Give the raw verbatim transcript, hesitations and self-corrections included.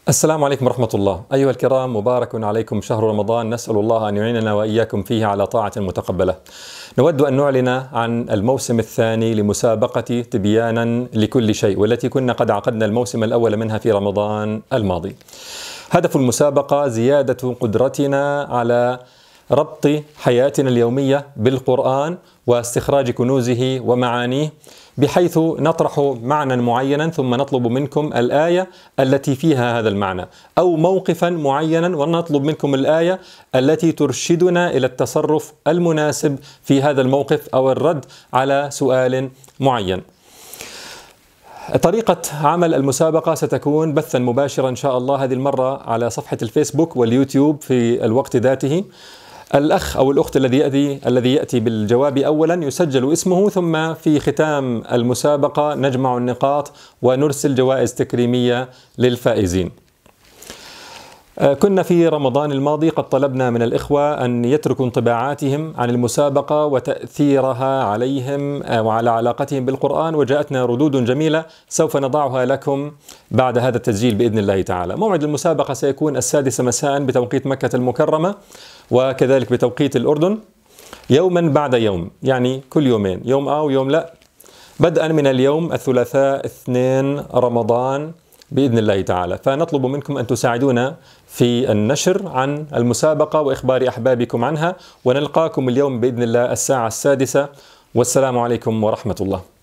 السلام عليكم ورحمة الله. أيها الكرام، مبارك عليكم شهر رمضان، نسأل الله أن يعيننا وإياكم فيه على طاعة متقبلة. نود أن نعلن عن الموسم الثاني لمسابقة تبيانا لكل شيء، والتي كنا قد عقدنا الموسم الأول منها في رمضان الماضي. هدف المسابقة زيادة قدرتنا على ربط حياتنا اليومية بالقرآن واستخراج كنوزه ومعانيه، بحيث نطرح معنى معينا ثم نطلب منكم الآية التي فيها هذا المعنى، أو موقفا معينا ونطلب منكم الآية التي ترشدنا إلى التصرف المناسب في هذا الموقف أو الرد على سؤال معين. طريقة عمل المسابقة ستكون بثا مباشرا إن شاء الله، هذه المرة على صفحة الفيسبوك واليوتيوب في الوقت ذاته. الأخ أو الأخت الذي يأتي الذي يأتي بالجواب أولا يسجل اسمه، ثم في ختام المسابقة نجمع النقاط ونرسل جوائز تكريمية للفائزين. كنا في رمضان الماضي قد طلبنا من الإخوة أن يتركوا انطباعاتهم عن المسابقة وتأثيرها عليهم وعلى علاقتهم بالقرآن، وجاءتنا ردود جميلة سوف نضعها لكم بعد هذا التسجيل بإذن الله تعالى. موعد المسابقة سيكون السادسة مساء بتوقيت مكة المكرمة، وكذلك بتوقيت الأردن، يوما بعد يوم، يعني كل يومين، يوم آه ويوم لا، بدءا من اليوم الثلاثاء اثنين رمضان بإذن الله تعالى. فنطلب منكم أن تساعدونا في النشر عن المسابقة وإخبار أحبابكم عنها، ونلقاكم اليوم بإذن الله الساعة السادسة، والسلام عليكم ورحمة الله.